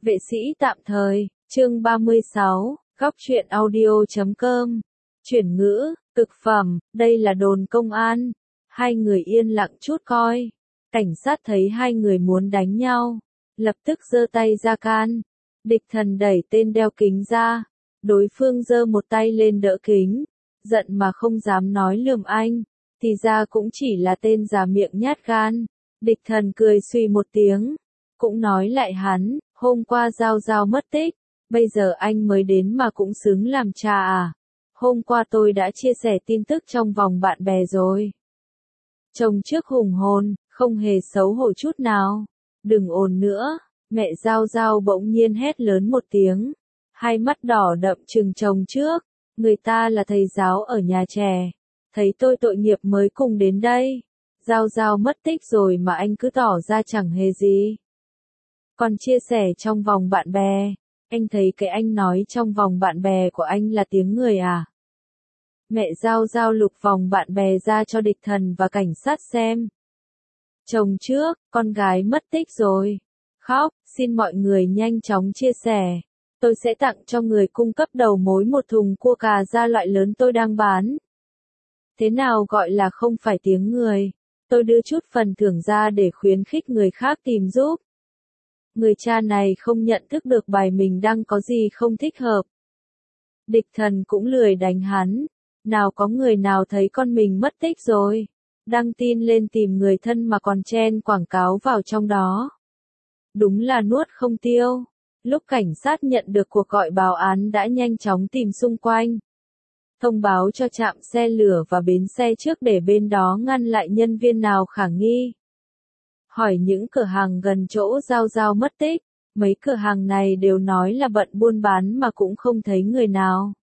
Vệ sĩ tạm thời, chương 36, góc truyện audio.com. Chuyển ngữ, cực phẩm, đây là đồn công an. Hai người yên lặng chút coi. Cảnh sát thấy hai người muốn đánh nhau, lập tức giơ tay ra can. Địch Thần đẩy tên đeo kính ra. Đối phương giơ một tay lên đỡ kính, giận mà không dám nói lườm anh, thì ra cũng chỉ là tên già miệng nhát gan. Địch Thần cười suy một tiếng, cũng nói lại hắn, hôm qua Giao Giao mất tích, bây giờ anh mới đến mà cũng xứng làm cha à. Hôm qua tôi đã chia sẻ tin tức trong vòng bạn bè rồi. Chồng trước hùng hồn, không hề xấu hổ chút nào. Đừng ồn nữa, mẹ Giao Giao bỗng nhiên hét lớn một tiếng. Hai mắt đỏ đậm trừng chồng trước, người ta là thầy giáo ở nhà trẻ. Thấy tôi tội nghiệp mới cùng đến đây. Giao Giao mất tích rồi mà anh cứ tỏ ra chẳng hề gì. Còn chia sẻ trong vòng bạn bè, anh thấy cái anh nói trong vòng bạn bè của anh là tiếng người à? Mẹ Giao Giao lục vòng bạn bè ra cho Địch Thần và cảnh sát xem. Chồng trước, con gái mất tích rồi. Khóc, xin mọi người nhanh chóng chia sẻ. Tôi sẽ tặng cho người cung cấp đầu mối một thùng cua cà da loại lớn tôi đang bán. Thế nào gọi là không phải tiếng người? Tôi đưa chút phần thưởng ra để khuyến khích người khác tìm giúp. Người cha này không nhận thức được bài mình đăng có gì không thích hợp. Địch Thần cũng lười đánh hắn. Nào có người nào thấy con mình mất tích rồi. Đăng tin lên tìm người thân mà còn chen quảng cáo vào trong đó. Đúng là nuốt không tiêu. Lúc cảnh sát nhận được cuộc gọi báo án đã nhanh chóng tìm xung quanh. Thông báo cho trạm xe lửa và bến xe trước để bên đó ngăn lại nhân viên nào khả nghi. Hỏi những cửa hàng gần chỗ Giao Giao mất tích, mấy cửa hàng này đều nói là bận buôn bán mà cũng không thấy người nào.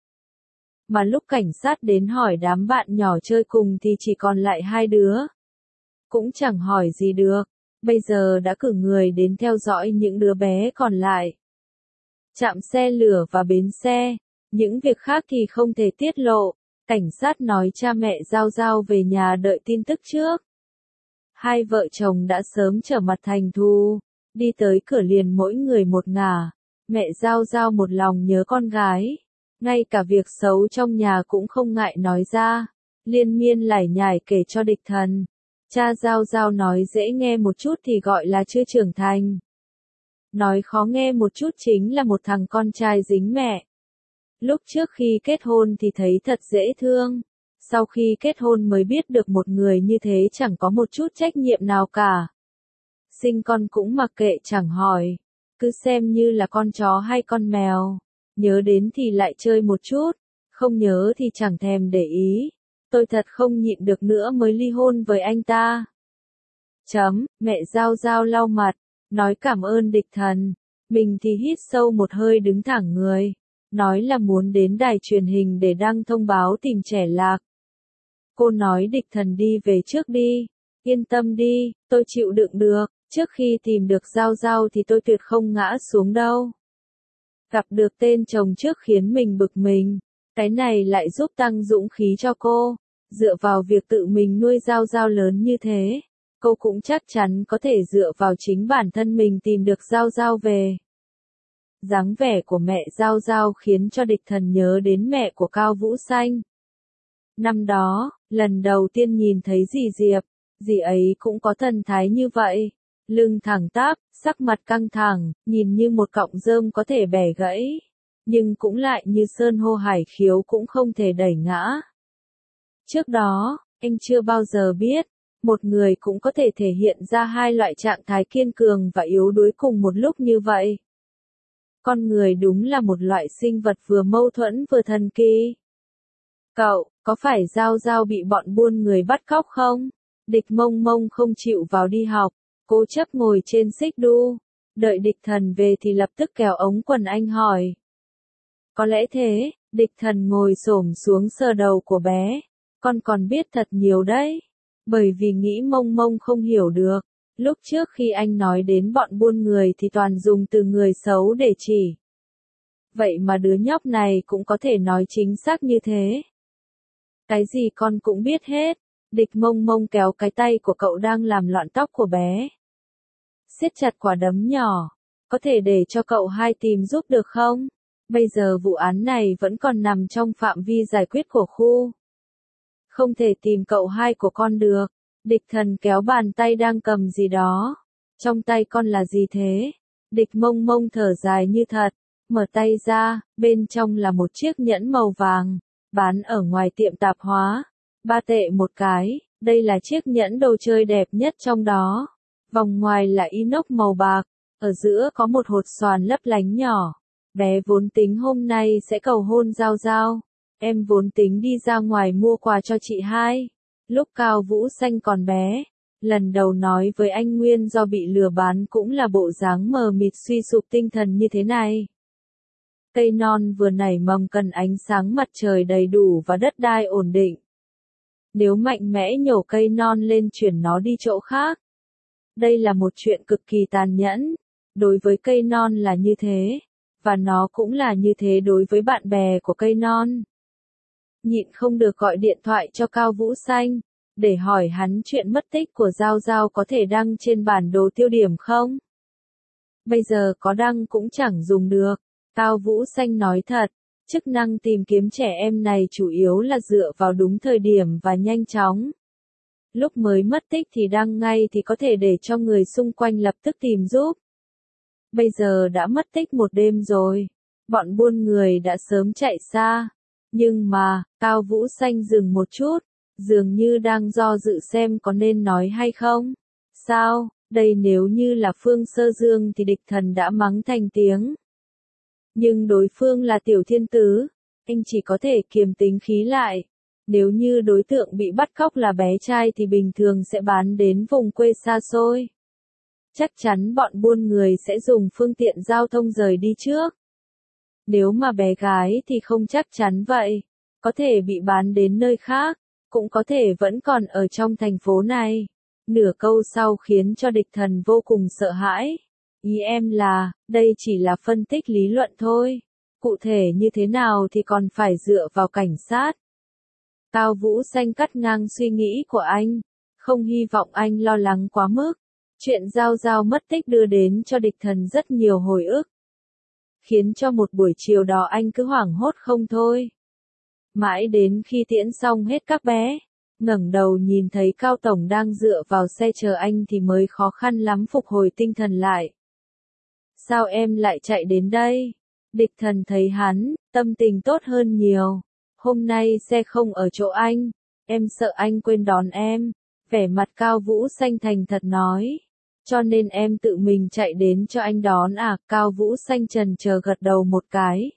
Mà lúc cảnh sát đến hỏi đám bạn nhỏ chơi cùng thì chỉ còn lại hai đứa. Cũng chẳng hỏi gì được, bây giờ đã cử người đến theo dõi những đứa bé còn lại. Trạm xe lửa và bến xe, những việc khác thì không thể tiết lộ, cảnh sát nói cha mẹ Giao Giao về nhà đợi tin tức trước. Hai vợ chồng đã sớm trở mặt thành thù, đi tới cửa liền mỗi người một ngả, mẹ Giao Giao một lòng nhớ con gái, ngay cả việc xấu trong nhà cũng không ngại nói ra, liên miên lải nhải kể cho Địch Thần. Cha Giao Giao nói dễ nghe một chút thì gọi là chưa trưởng thành. Nói khó nghe một chút chính là một thằng con trai dính mẹ. Lúc trước khi kết hôn thì thấy thật dễ thương. Sau khi kết hôn mới biết được một người như thế chẳng có một chút trách nhiệm nào cả. Sinh con cũng mặc kệ chẳng hỏi. Cứ xem như là con chó hay con mèo. Nhớ đến thì lại chơi một chút. Không nhớ thì chẳng thèm để ý. Tôi thật không nhịn được nữa mới ly hôn với anh ta. Mẹ Giao Giao lau mặt. Nói cảm ơn Địch Thần. Mình thì hít sâu một hơi đứng thẳng người. Nói là muốn đến đài truyền hình để đăng thông báo tìm trẻ lạc. Cô nói Địch Thần đi về trước đi. Yên tâm đi, tôi chịu đựng được. Trước khi tìm được Giao Giao thì tôi tuyệt không ngã xuống đâu. Gặp được tên chồng trước khiến mình bực mình. Cái này lại giúp tăng dũng khí cho cô. Dựa vào việc tự mình nuôi Giao Giao lớn như thế, cô cũng chắc chắn có thể dựa vào chính bản thân mình tìm được Giao Giao về. Dáng vẻ của mẹ Giao Giao khiến cho Địch Thần nhớ đến mẹ của Cao Vũ Xanh. Năm đó, lần đầu tiên nhìn thấy dì Diệp, dì ấy cũng có thần thái như vậy. Lưng thẳng tắp, sắc mặt căng thẳng, nhìn như một cọng rơm có thể bẻ gãy. Nhưng cũng lại như sơn hô hải khiếu cũng không thể đẩy ngã. Trước đó, anh chưa bao giờ biết, một người cũng có thể thể hiện ra hai loại trạng thái kiên cường và yếu đuối cùng một lúc như vậy. Con người đúng là một loại sinh vật vừa mâu thuẫn vừa thần kỳ. Cậu, có phải Giao Giao bị bọn buôn người bắt cóc không? Địch Mông Mông không chịu vào đi học, cố chấp ngồi trên xích đu. Đợi Địch Thần về thì lập tức kéo ống quần anh hỏi. Có lẽ thế, Địch Thần ngồi xổm xuống sờ đầu của bé. Con còn biết thật nhiều đấy. Bởi vì nghĩ Mông Mông không hiểu được. Lúc trước khi anh nói đến bọn buôn người thì toàn dùng từ người xấu để chỉ. Vậy mà đứa nhóc này cũng có thể nói chính xác như thế. Cái gì con cũng biết hết. Địch Mông Mông kéo cái tay của cậu đang làm loạn tóc của bé. Siết chặt quả đấm nhỏ. có thể để cho cậu hai tìm giúp được không? Bây giờ vụ án này vẫn còn nằm trong phạm vi giải quyết của khu. Không thể tìm cậu hai của con được. Địch Thần kéo bàn tay đang cầm gì đó. Trong tay con là gì thế? Địch Mông Mông thở dài như thật, mở tay ra, bên trong là một chiếc nhẫn màu vàng, bán ở ngoài tiệm tạp hóa. 3 tệ một cái, đây là chiếc nhẫn đồ chơi đẹp nhất trong đó. Vòng ngoài là inox màu bạc, ở giữa có một hột xoàn lấp lánh nhỏ. Bé vốn tính hôm nay sẽ cầu hôn Giao Giao. Em vốn tính đi ra ngoài mua quà cho chị hai. Lúc Cao Vũ Xanh còn bé, lần đầu nói với anh Nguyên do bị lừa bán cũng là bộ dáng mờ mịt suy sụp tinh thần như thế này. Cây non vừa nảy mầm cần ánh sáng mặt trời đầy đủ và đất đai ổn định. Nếu mạnh mẽ nhổ cây non lên chuyển nó đi chỗ khác. Đây là một chuyện cực kỳ tàn nhẫn. Đối với cây non là như thế, và nó cũng là như thế đối với bạn bè của cây non. Nhịn không được gọi điện thoại cho Cao Vũ Xanh, để hỏi hắn chuyện mất tích của Giao Giao có thể đăng trên bản đồ tiêu điểm không? Bây giờ có đăng cũng chẳng dùng được. Cao Vũ Xanh nói thật, chức năng tìm kiếm trẻ em này chủ yếu là dựa vào đúng thời điểm và nhanh chóng. Lúc mới mất tích thì đăng ngay thì có thể để cho người xung quanh lập tức tìm giúp. Bây giờ đã mất tích một đêm rồi, bọn buôn người đã sớm chạy xa. Nhưng mà, Cao Vũ Xanh dừng một chút, dường như đang do dự xem có nên nói hay không. Sao, đây nếu như là Phương Sơ Dương thì Địch Thần đã mắng thành tiếng. Nhưng đối phương là Tiểu Thiên Tứ, anh chỉ có thể kiềm tính khí lại. Nếu như đối tượng bị bắt cóc là bé trai thì bình thường sẽ bán đến vùng quê xa xôi. Chắc chắn bọn buôn người sẽ dùng phương tiện giao thông rời đi trước. Nếu mà bé gái thì không chắc chắn vậy. Có thể bị bán đến nơi khác, cũng có thể vẫn còn ở trong thành phố này. Nửa câu sau khiến cho Địch Thần vô cùng sợ hãi. Ý em là, đây chỉ là phân tích lý luận thôi. Cụ thể như thế nào thì còn phải dựa vào cảnh sát. Cao Vũ Xanh cắt ngang suy nghĩ của anh. Không hy vọng anh lo lắng quá mức. Chuyện Giao Giao mất tích đưa đến cho Địch Thần rất nhiều hồi ức. Khiến cho một buổi chiều đó anh cứ hoảng hốt không thôi. Mãi đến khi tiễn xong hết các bé, ngẩng đầu nhìn thấy Cao Tổng đang dựa vào xe chờ anh thì mới khó khăn lắm phục hồi tinh thần lại. Sao em lại chạy đến đây? Địch Thần thấy hắn, tâm tình tốt hơn nhiều. Hôm nay xe không ở chỗ anh, em sợ anh quên đón em. Vẻ mặt Cao Vũ Xanh thành thật nói. Cho nên em tự mình chạy đến cho anh đón à? Cao Vũ Xanh chần chờ gật đầu một cái.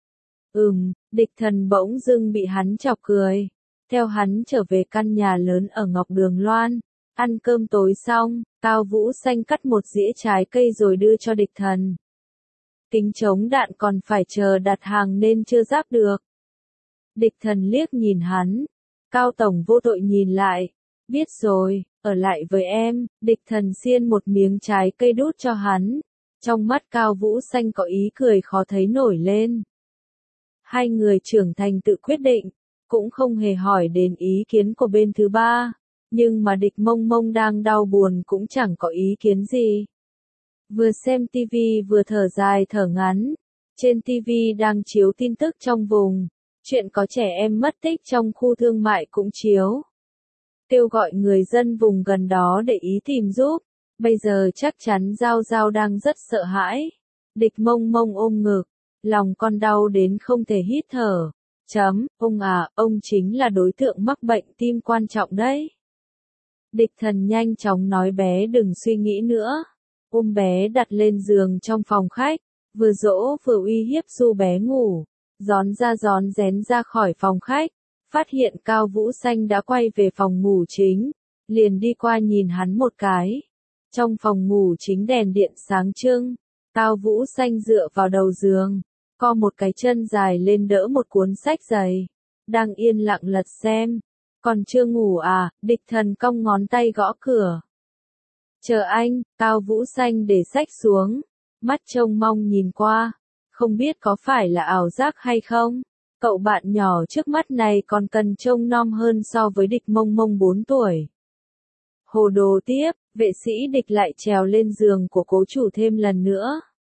Địch Thần bỗng dưng bị hắn chọc cười. Theo hắn trở về căn nhà lớn ở Ngọc Đường Loan. Ăn cơm tối xong, Cao Vũ Xanh cắt một dĩa trái cây rồi đưa cho Địch Thần. Kính chống đạn còn phải chờ đặt hàng nên chưa ráp được. Địch Thần liếc nhìn hắn. Cao Tổng vô tội nhìn lại. Biết rồi, ở lại với em. Địch Thần xiên một miếng trái cây đút cho hắn. Trong mắt Cao Vũ Xanh có ý cười khó thấy nổi lên. Hai người trưởng thành tự quyết định, cũng không hề hỏi đến ý kiến của bên thứ ba. Nhưng mà Địch Mông Mông đang đau buồn cũng chẳng có ý kiến gì. Vừa xem tivi vừa thở dài thở ngắn. Trên tivi đang chiếu tin tức trong vùng. Chuyện có trẻ em mất tích trong khu thương mại cũng chiếu. Kêu gọi người dân vùng gần đó để ý tìm giúp. Bây giờ chắc chắn Giao Giao đang rất sợ hãi. Địch Mông Mông ôm ngực. Lòng con đau đến không thể hít thở. Ông à, ông chính là đối tượng mắc bệnh tim quan trọng đấy. Địch Thần nhanh chóng nói bé đừng suy nghĩ nữa. Ôm bé đặt lên giường trong phòng khách. Vừa dỗ vừa uy hiếp du bé ngủ. Rón rén ra khỏi phòng khách. Phát hiện Cao Vũ Xanh đã quay về phòng ngủ chính. Liền đi qua nhìn hắn một cái. Trong phòng ngủ chính đèn điện sáng trưng. Cao Vũ Xanh dựa vào đầu giường. Co một cái chân dài lên đỡ một cuốn sách dày. Đang yên lặng lật xem. Còn chưa ngủ à? Địch Thần cong ngón tay gõ cửa. Chờ anh. Cao Vũ Xanh để sách xuống. Mắt trông mong nhìn qua. Không biết có phải là ảo giác hay không? Cậu bạn nhỏ trước mắt này còn cần trông nom hơn so với Địch Mông Mông 4 tuổi. Hồ đồ tiếp, vệ sĩ Địch lại trèo lên giường của cố chủ thêm lần nữa.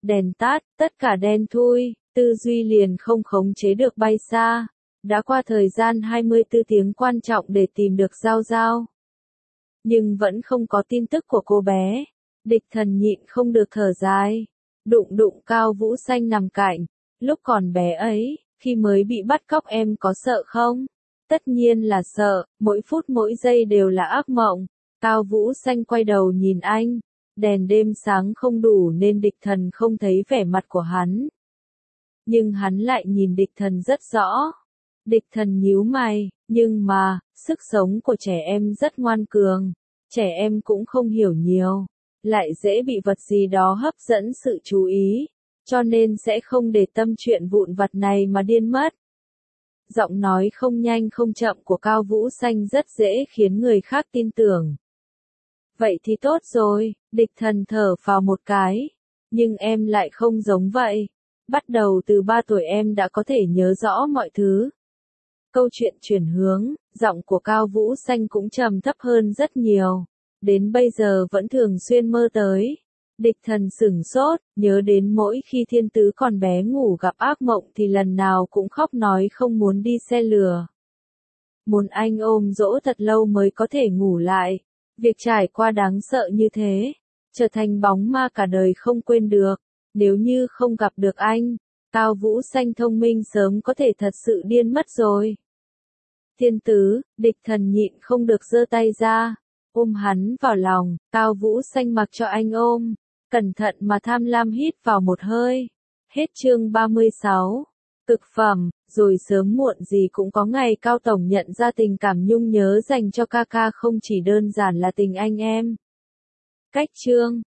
Đèn tắt, tất cả đen thui, tư duy liền không khống chế được bay xa. Đã qua thời gian 24 tiếng quan trọng để tìm được Giao Giao. Nhưng vẫn không có tin tức của cô bé. Địch Thần nhịn không được thở dài. Đụng đụng Cao Vũ Xanh nằm cạnh. Lúc còn bé ấy, khi mới bị bắt cóc em có sợ không? Tất nhiên là sợ, mỗi phút mỗi giây đều là ác mộng. Cao Vũ Xanh quay đầu nhìn anh. Đèn đêm sáng không đủ nên Địch Thần không thấy vẻ mặt của hắn. Nhưng hắn lại nhìn Địch Thần rất rõ. Địch Thần nhíu mày, nhưng mà, sức sống của trẻ em rất ngoan cường. Trẻ em cũng không hiểu nhiều, lại dễ bị vật gì đó hấp dẫn sự chú ý, cho nên sẽ không để tâm chuyện vụn vặt này mà điên mất. Giọng nói không nhanh không chậm của Cao Vũ Xanh rất dễ khiến người khác tin tưởng. Vậy thì tốt rồi, Địch Thần thở phào một cái. Nhưng em lại không giống vậy. Bắt đầu từ 3 tuổi em đã có thể nhớ rõ mọi thứ. Câu chuyện chuyển hướng, giọng của Cao Vũ Xanh cũng trầm thấp hơn rất nhiều. Đến bây giờ vẫn thường xuyên mơ tới. Địch Thần sửng sốt, nhớ đến mỗi khi Thiên Tứ còn bé ngủ gặp ác mộng thì lần nào cũng khóc nói không muốn đi xe lửa. Muốn anh ôm dỗ thật lâu mới có thể ngủ lại. Việc trải qua đáng sợ như thế, trở thành bóng ma cả đời không quên được. Nếu như không gặp được anh, Cao Vũ Xanh thông minh sớm có thể thật sự điên mất rồi. Thiên Tứ, Địch Thần nhịn không được giơ tay ra, ôm hắn vào lòng. Cao Vũ Xanh mặc cho anh ôm, cẩn thận mà tham lam hít vào một hơi. Hết chương 36. Cực phẩm, rồi sớm muộn gì cũng có ngày Cao Tổng nhận ra tình cảm nhung nhớ dành cho ca ca không chỉ đơn giản là tình anh em. Cách chương